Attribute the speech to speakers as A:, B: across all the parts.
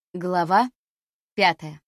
A: Глава 5.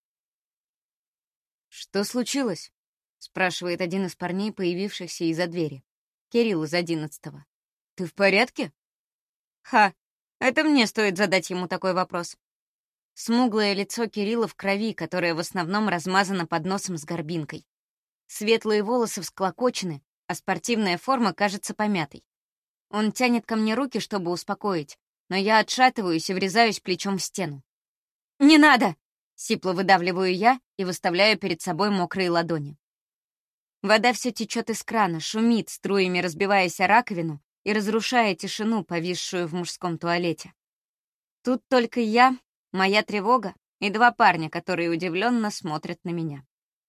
A: «Что случилось?» — спрашивает один из парней, появившихся из-за двери. Кирилл из 11-го. «Ты в порядке?» Ха, это мне стоит задать ему такой вопрос. Смуглое лицо Кирилла в крови, которое в основном размазано под носом с горбинкой. Светлые волосы всклокочены, а спортивная форма кажется помятой. Он тянет ко мне руки, чтобы успокоить, но я отшатываюсь и врезаюсь плечом в стену. «Не надо!» — сипло выдавливаю я и выставляю перед собой мокрые ладони. Вода все течет из крана, шумит, струями разбиваясь о раковину и разрушая тишину, повисшую в мужском туалете. Тут только я, моя тревога и два парня, которые удивленно смотрят на меня.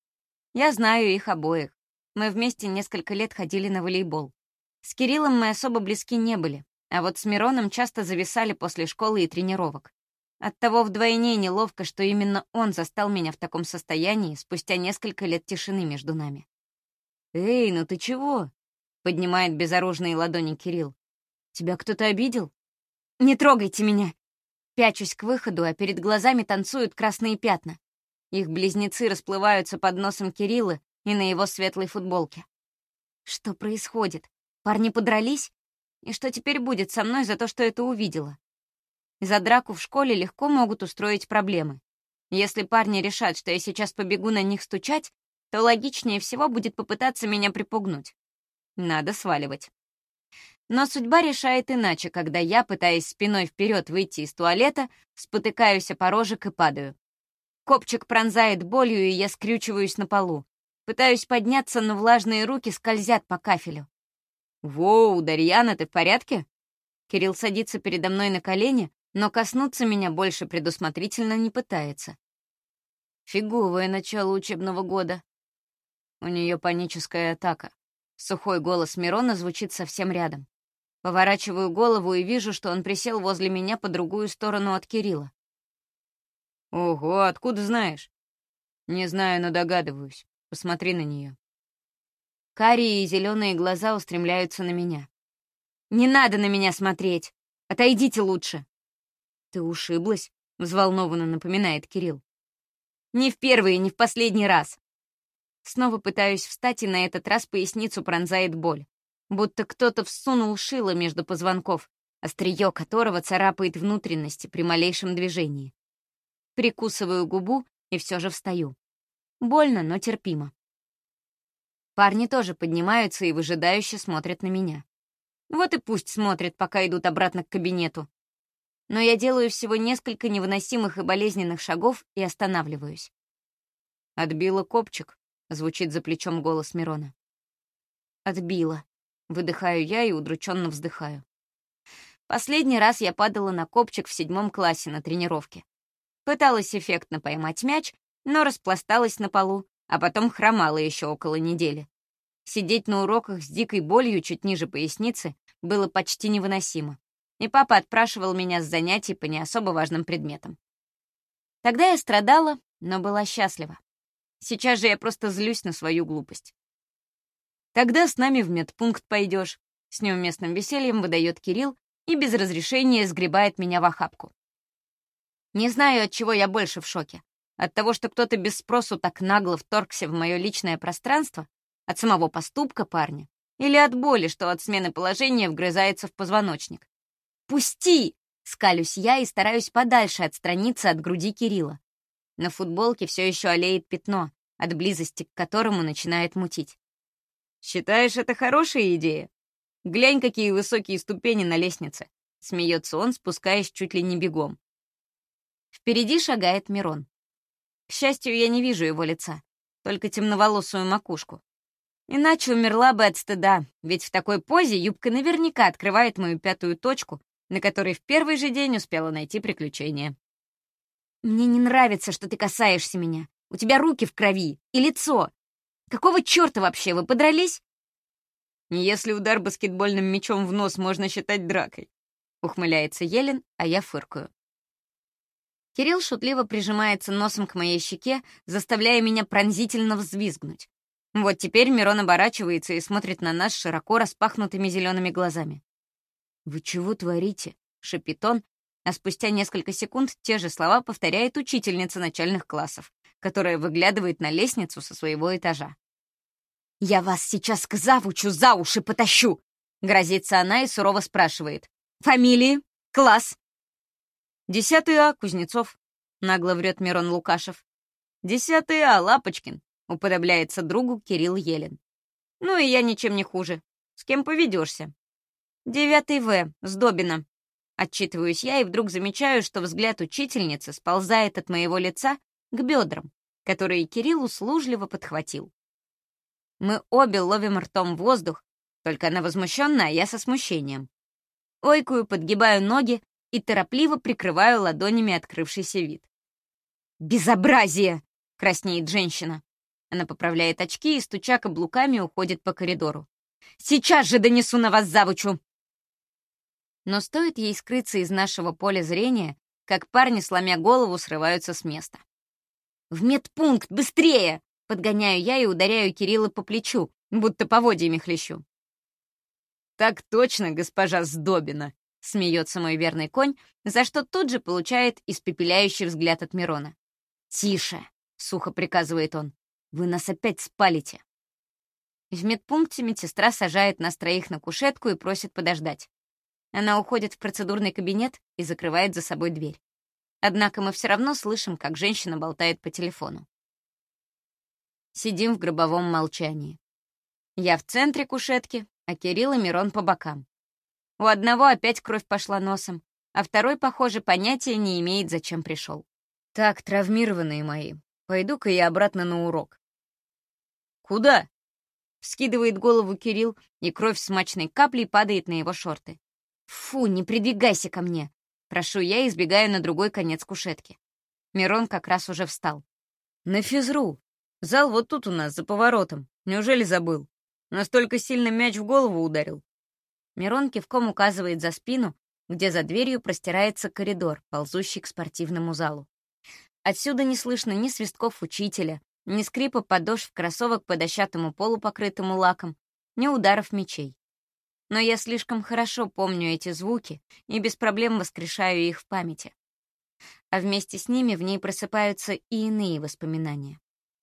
A: Я знаю их обоих. Мы вместе несколько лет ходили на волейбол. С Кириллом мы особо близки не были, а вот с Мироном часто зависали после школы и тренировок. Оттого вдвойне неловко, что именно он застал меня в таком состоянии спустя несколько лет тишины между нами. «Эй, ну ты чего?» — поднимает безоружные ладони Кирилл. «Тебя кто-то обидел?» «Не трогайте меня!» Пячусь к выходу, а перед глазами танцуют красные пятна. Их близнецы расплываются под носом Кирилла и на его светлой футболке. Что происходит? Парни подрались? И что теперь будет со мной за то, что это увидела? За драку в школе легко могут устроить проблемы. Если парни решат, что я сейчас побегу на них стучать, то логичнее всего будет попытаться меня припугнуть. Надо сваливать. Но судьба решает иначе, когда я, пытаясь спиной вперед выйти из туалета, спотыкаюсь о порожек и падаю. Копчик пронзает болью, и я скрючиваюсь на полу. Пытаюсь подняться, но влажные руки скользят по кафелю. «Воу, Дарьяна, ты в порядке?» Кирилл садится передо мной на колени, но коснуться меня больше предусмотрительно не пытается. Фиговое начало учебного года. У нее паническая атака. Сухой голос Мирона звучит совсем рядом. Поворачиваю голову и вижу, что он присел возле меня по другую сторону от Кирилла. «Ого, откуда знаешь?» «Не знаю, но догадываюсь. Посмотри на нее». Карие и зеленые глаза устремляются на меня. «Не надо на меня смотреть! Отойдите лучше!» «Ты ушиблась?» — взволнованно напоминает Кирилл. «Не в первый и не в последний раз». Снова пытаюсь встать, и на этот раз поясницу пронзает боль. Будто кто-то всунул шило между позвонков, острие которого царапает внутренности при малейшем движении. Прикусываю губу и все же встаю. Больно, но терпимо. Парни тоже поднимаются и выжидающе смотрят на меня. Вот и пусть смотрят, пока идут обратно к кабинету. Но я делаю всего несколько невыносимых и болезненных шагов и останавливаюсь. «Отбила копчик», — звучит за плечом голос Мирона. «Отбила», — выдыхаю я и удрученно вздыхаю. Последний раз я падала на копчик в 7 классе на тренировке. Пыталась эффектно поймать мяч, но распласталась на полу, а потом хромала еще около недели. Сидеть на уроках с дикой болью чуть ниже поясницы было почти невыносимо. И папа отпрашивал меня с занятий по не особо важным предметам. Тогда я страдала, но была счастлива. Сейчас же я просто злюсь на свою глупость. «Тогда с нами в медпункт пойдешь», — с неуместным весельем выдает Кирилл и без разрешения сгребает меня в охапку. Не знаю, от чего я больше в шоке. От того, что кто-то без спросу так нагло вторгся в мое личное пространство, от самого поступка парня, или от боли, что от смены положения вгрызается в позвоночник. «Пусти!» — скалюсь я и стараюсь подальше отстраниться от груди Кирилла. На футболке все еще олеет пятно, от близости к которому начинает мутить. «Считаешь, это хорошая идея? Глянь, какие высокие ступени на лестнице!» — смеется он, спускаясь чуть ли не бегом. Впереди шагает Мирон. К счастью, я не вижу его лица, только темноволосую макушку. Иначе умерла бы от стыда, ведь в такой позе юбка наверняка открывает мою пятую точку, на которой в первый же день успела найти приключение. «Мне не нравится, что ты касаешься меня. У тебя руки в крови и лицо. Какого черта вообще, вы подрались?» «Если удар баскетбольным мячом в нос можно считать дракой», — ухмыляется Елен, а я фыркаю. Кирилл шутливо прижимается носом к моей щеке, заставляя меня пронзительно взвизгнуть. Вот теперь Мирон оборачивается и смотрит на нас широко распахнутыми зелеными глазами. «Вы чего творите?» — шепчет он, а спустя несколько секунд те же слова повторяет учительница начальных классов, которая выглядывает на лестницу со своего этажа. «Я вас сейчас к завучу за уши потащу!» — грозится она и сурово спрашивает. «Фамилии? Класс?» 10 А, Кузнецов», — нагло врет Мирон Лукашев. 10 А, Лапочкин», — уподобляется другу Кирилл Елен. «Ну и я ничем не хуже. С кем поведешься?» 9 В, Сдобина. Отчитываюсь я и вдруг замечаю, что взгляд учительницы сползает от моего лица к бедрам, которые Кирилл услужливо подхватил. Мы обе ловим ртом воздух, только она возмущенная, а я со смущением. Ойкую, подгибаю ноги и торопливо прикрываю ладонями открывшийся вид. «Безобразие!» — краснеет женщина. Она поправляет очки и, стуча каблуками, уходит по коридору. «Сейчас же донесу на вас завучу!» Но стоит ей скрыться из нашего поля зрения, как парни, сломя голову, срываются с места. «В медпункт! Быстрее!» — подгоняю я и ударяю Кирилла по плечу, будто поводьями хлещу. «Так точно, госпожа Сдобина!» — смеется мой верный конь, за что тут же получает испепеляющий взгляд от Мирона. «Тише!» — сухо приказывает он. «Вы нас опять спалите!» В медпункте медсестра сажает нас троих на кушетку и просит подождать. Она уходит в процедурный кабинет и закрывает за собой дверь. Однако мы все равно слышим, как женщина болтает по телефону. Сидим в гробовом молчании. Я в центре кушетки, а Кирилл и Мирон по бокам. У одного опять кровь пошла носом, а второй, похоже, понятия не имеет, зачем пришел. «Так, травмированные мои, пойду-ка я обратно на урок». «Куда?» — вскидывает голову Кирилл, и кровь смачной каплей падает на его шорты. «Фу, не придвигайся ко мне!» Прошу я и избегаю на другой конец кушетки. Мирон как раз уже встал. «На физру. Зал вот тут у нас, за поворотом. Неужели забыл? Настолько сильно мяч в голову ударил». Мирон кивком указывает за спину, где за дверью простирается коридор, ползущий к спортивному залу. Отсюда не слышно ни свистков учителя, ни скрипа подошв кроссовок по дощатому полу, покрытому лаком, ни ударов мячей. Но я слишком хорошо помню эти звуки и без проблем воскрешаю их в памяти. А вместе с ними в ней просыпаются и иные воспоминания.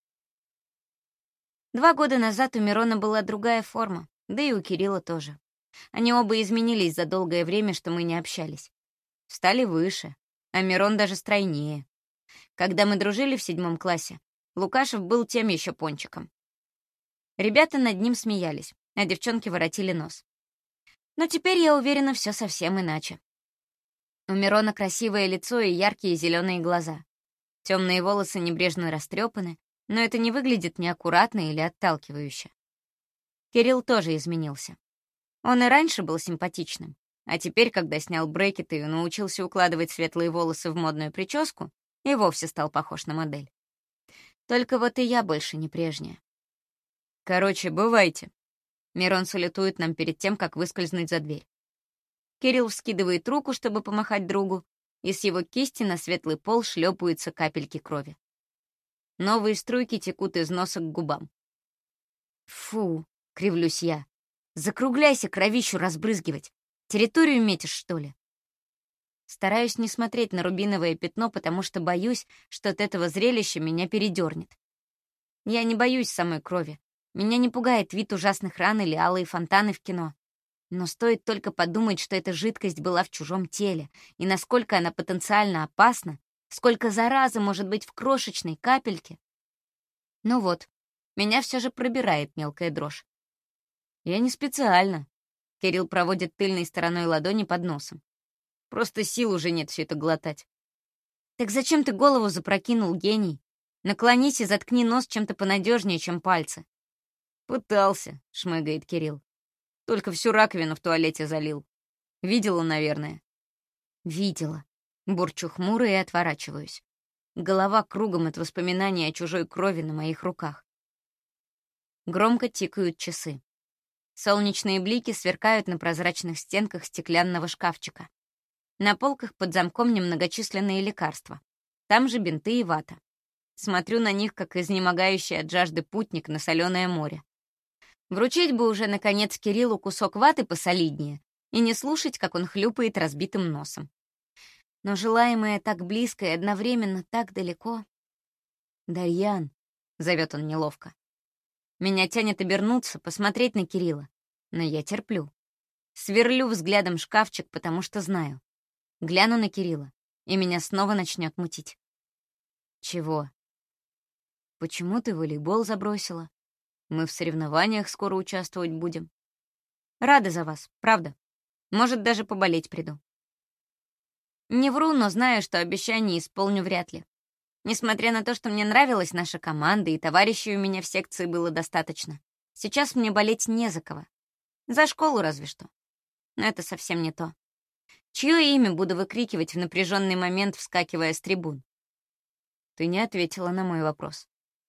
A: 2 года назад у Мирона была другая форма, да и у Кирилла тоже. Они оба изменились за долгое время, что мы не общались. Стали выше, а Мирон даже стройнее. Когда мы дружили в 7 классе, Лукашев был тем еще пончиком. Ребята над ним смеялись, а девчонки воротили нос. Но теперь, я уверена, все совсем иначе. У Мирона красивое лицо и яркие зеленые глаза. Темные волосы небрежно растрепаны, но это не выглядит неаккуратно или отталкивающе. Кирилл тоже изменился. Он и раньше был симпатичным, а теперь, когда снял брекеты и научился укладывать светлые волосы в модную прическу, и вовсе стал похож на модель. Только вот и я больше не прежняя. «Короче, бывайте». Мирон салютует нам перед тем, как выскользнуть за дверь. Кирилл вскидывает руку, чтобы помахать другу, и с его кисти на светлый пол шлепаются капельки крови. Новые струйки текут из носа к губам. «Фу», — кривлюсь я, — «закругляйся, кровищу разбрызгивать. Территорию метишь, что ли?» Стараюсь не смотреть на рубиновое пятно, потому что боюсь, что от этого зрелища меня передернет. Я не боюсь самой крови. Меня не пугает вид ужасных ран или алые фонтаны в кино. Но стоит только подумать, что эта жидкость была в чужом теле, и насколько она потенциально опасна, сколько заразы может быть в крошечной капельке. Ну вот, меня все же пробирает мелкая дрожь. Я не специально. Кирилл проводит тыльной стороной ладони под носом. Просто сил уже нет все это глотать. Так зачем ты голову запрокинул, гений? Наклонись и заткни нос чем-то понадежнее, чем пальцы. «Пытался», — шмыгает Кирилл. «Только всю раковину в туалете залил. Видела, наверное?» «Видела». Бурчу хмуро и отворачиваюсь. Голова кругом от воспоминаний о чужой крови на моих руках. Громко тикают часы. Солнечные блики сверкают на прозрачных стенках стеклянного шкафчика. На полках под замком немногочисленные лекарства. Там же бинты и вата. Смотрю на них, как изнемогающий от жажды путник на соленое море. Вручить бы уже, наконец, Кириллу кусок ваты посолиднее и не слушать, как он хлюпает разбитым носом. но желаемое так близко и одновременно так далеко. «Дарьян», — зовет он неловко. Меня тянет обернуться, посмотреть на Кирилла, но я терплю. Сверлю взглядом шкафчик, потому что знаю. Гляну на Кирилла, и меня снова начнет мутить. «Чего?» «Почему ты волейбол забросила? Мы в соревнованиях скоро участвовать будем. Рада за вас, правда. Может, даже поболеть приду». Не вру, но знаю, что обещание исполню вряд ли. Несмотря на то, что мне нравилась наша команда и товарищей у меня в секции было достаточно, сейчас мне болеть не за кого. За школу разве что. Но это совсем не то. Чье имя буду выкрикивать в напряженный момент, вскакивая с трибун? Ты не ответила на мой вопрос.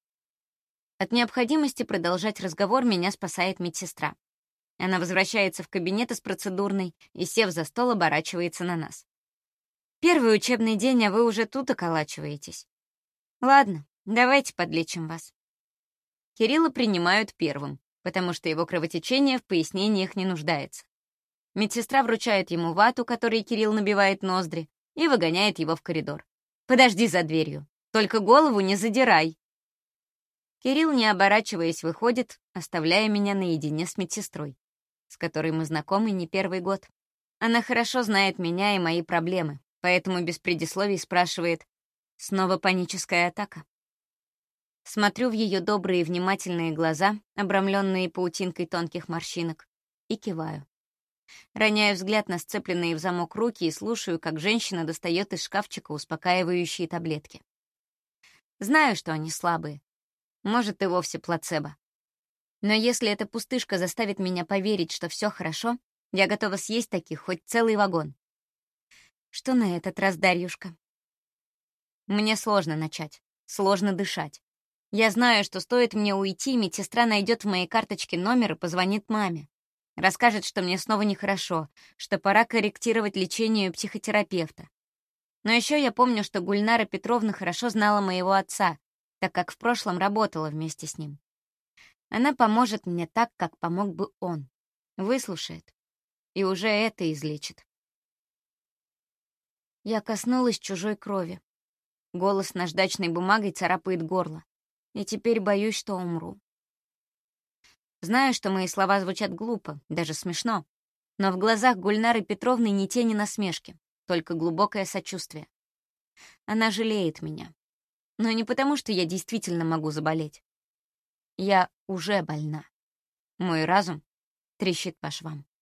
A: От необходимости продолжать разговор меня спасает медсестра. Она возвращается в кабинет из процедурной и, сев за стол, оборачивается на нас. Первый учебный день, а вы уже тут околачиваетесь. Ладно, давайте подлечим вас. Кирилла принимают первым, потому что его кровотечение в пояснениях не нуждается. Медсестра вручает ему вату, которой Кирилл набивает ноздри, и выгоняет его в коридор. «Подожди за дверью, только голову не задирай». Кирилл, не оборачиваясь, выходит, оставляя меня наедине с медсестрой, с которой мы знакомы не первый год. Она хорошо знает меня и мои проблемы, поэтому без предисловий спрашивает: «Снова паническая атака?» Смотрю в ее добрые и внимательные глаза, обрамленные паутинкой тонких морщинок, и киваю. Роняю взгляд на сцепленные в замок руки и слушаю, как женщина достает из шкафчика успокаивающие таблетки. Знаю, что они слабые. Может, и вовсе плацебо. Но если эта пустышка заставит меня поверить, что все хорошо, я готова съесть таких хоть целый вагон. Что на этот раз, Дарьюшка? Мне сложно начать, сложно дышать. Я знаю, что стоит мне уйти, медсестра найдет в моей карточке номер и позвонит маме. Расскажет, что мне снова нехорошо, что пора корректировать лечение у психотерапевта. Но еще я помню, что Гульнара Петровна хорошо знала моего отца, так как в прошлом работала вместе с ним. Она поможет мне так, как помог бы он. Выслушает. И уже это излечит. Я коснулась чужой крови. Голос наждачной бумагой царапает горло. И теперь боюсь, что умру. Знаю, что мои слова звучат глупо, даже смешно. Но в глазах Гульнары Петровны ни тени насмешки, только глубокое сочувствие. Она жалеет меня. Но не потому, что я действительно могу заболеть. Я уже больна. Мой разум трещит по швам.